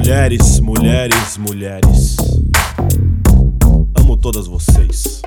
Mulheres, mulheres, mulheres, amo todas vocês.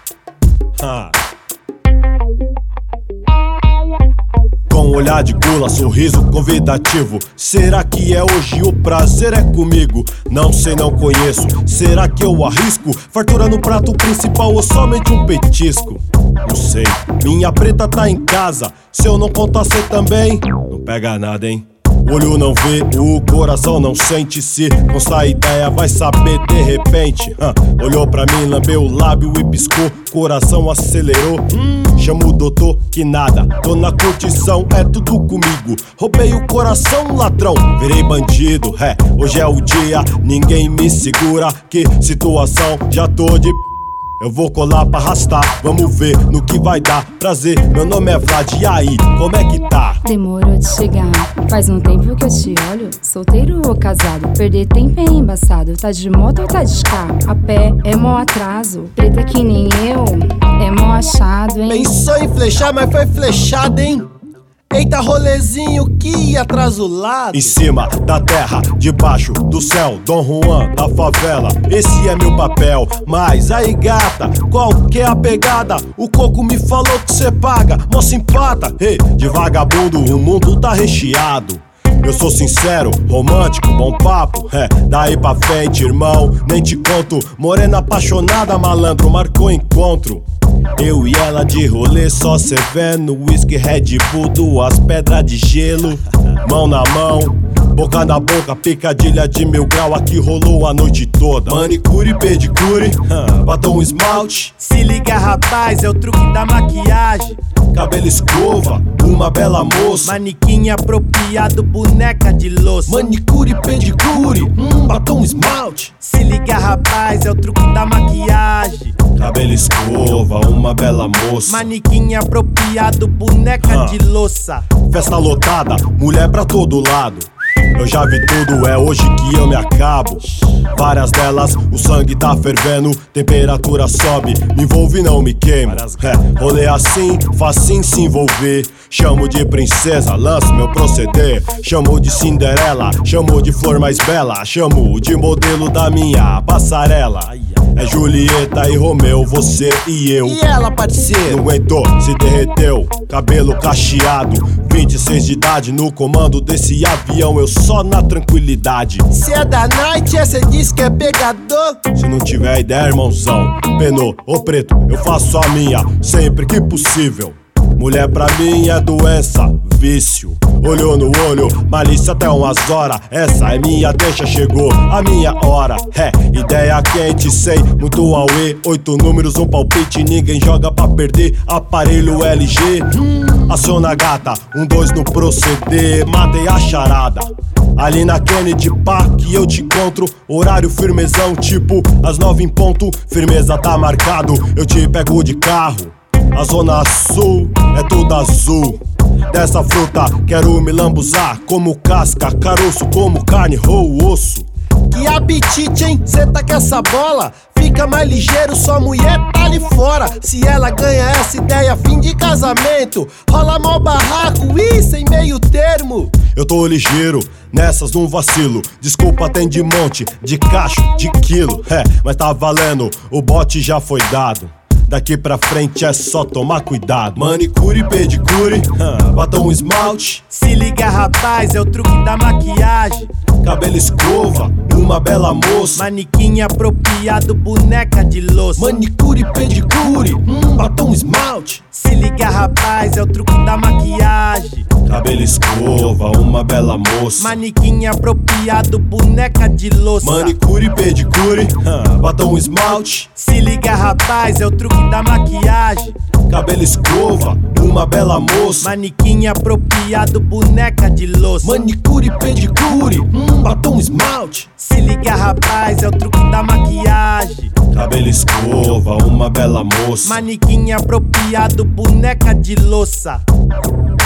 Com um olhar de gula, sorriso convidativo. Será que é hoje o prazer é comigo? Não sei, não conheço. Será que eu arrisco? Fartura no prato principal ou somente um petisco? Não sei, minha preta tá em casa. Se eu não contar cê também, não pega nada, hein? O olho não vê, o coração não sente. Se constar a ideia vai saber de repente. Olhou pra mim, lambeu o lábio e piscou. Coração acelerou. Chamo o doutor que nada, tô na curtição, é tudo comigo. Roubei o coração, ladrão, virei bandido. Hoje é o dia, ninguém me segura. Que situação, já tô de... Eu vou colar pra arrastar, vamos ver no que vai dar. Prazer, meu nome é Vlad, e aí, como é que tá? Demorou de chegar, faz um tempo que eu te olho. Solteiro ou casado, perder tempo é embaçado. Tá de moto ou tá de carro? A pé é mó atraso, preta que nem eu, é mó achado, hein? Pensou em flechar, mas foi flechado, hein? Eita rolezinho que ia atrasulado. Em cima da terra, debaixo do céu, Dom Juan da favela, esse é meu papel. Mas aí gata, qual que é a pegada? O coco me falou que cê paga, mó simpata. De vagabundo o mundo tá recheado. Eu sou sincero, romântico, bom papo. Daí pra frente, irmão, nem te conto. Morena apaixonada, malandro, marcou encontro. Eu e ela de rolê, só servendo whisky, Red Bull, duas pedras de gelo. Mão na mão, boca na boca, picadilha de 1000 grau. Aqui rolou a noite toda. Manicure, pedicure, batom, esmalte. Se liga rapaz, é o truque da maquiagem. Cabelo escova, uma bela moça. Manequim apropriado, boneca de louça. Manicure, pedicure, batom, esmalte. Se liga rapaz, é o truque da maquiagem. Cabelo escova, uma bela moça. Manequim apropriado, boneca de louça. Festa lotada, mulher pra todo lado. Eu já vi tudo, é hoje que eu me acabo. Várias delas, o sangue tá fervendo, temperatura sobe, me envolve não me queima. Rolê assim, facinho se envolver. Chamo de princesa, lanço meu proceder. Chamo de Cinderela, chamo de flor mais bela. Chamo de modelo da minha passarela. É Julieta e Romeu, você e eu. E ela, parceiro? Não aguentou, se derreteu, cabelo cacheado. 26 de idade, no comando desse avião, eu só na tranquilidade. Se é da night, cê diz que é pegador. Se não tiver ideia, irmãozão, penou ou preto, eu faço a minha, sempre que possível. Mulher pra mim é doença, vício. Olhou no olho, malícia até umas horas. Essa é minha deixa, chegou a minha hora. Ideia quente, sei, muito auê. 8 números, um palpite, ninguém joga pra perder. Aparelho LG, aciona a gata, 1, 2 no proceder. Matei a charada, ali na Kennedy Park eu te encontro. Horário firmezão, tipo às 9 em ponto. Firmeza tá marcado, eu te pego de carro. A zona sul é toda azul. Dessa fruta quero me lambuzar, como casca, caroço, como carne ou osso. Que apetite, hein? Cê tá com essa bola? Fica mais ligeiro, sua mulher tá ali fora. Se ela ganha essa ideia, fim de casamento. Rola mó barraco e sem meio termo. Eu tô ligeiro, nessas não vacilo. Desculpa, tem de monte, de cacho, de quilo. Mas tá valendo, o bote já foi dado. Daqui pra frente é só tomar cuidado. Manicure, pedicure, batom, esmalte. Se liga rapaz, é o truque da maquiagem. Cabelo escova, uma bela moça. Manequim apropriado, boneca de louça. Manicure, pedicure, batom, esmalte. Se liga rapaz, é o truque da maquiagem. Cabelo escova, uma bela moça. Manequim apropriado, boneca de louça. Manicure, pedicure, batom, esmalte. Se liga rapaz, é o truque da maquiagem. Cabelo escova, uma bela moça. Manequim apropriado, boneca de louça. Manicure, pedicure, batom, esmalte. Se liga rapaz, é o truque da maquiagem. Cabelo escova, uma bela moça. Manequim apropriado, boneca de louça.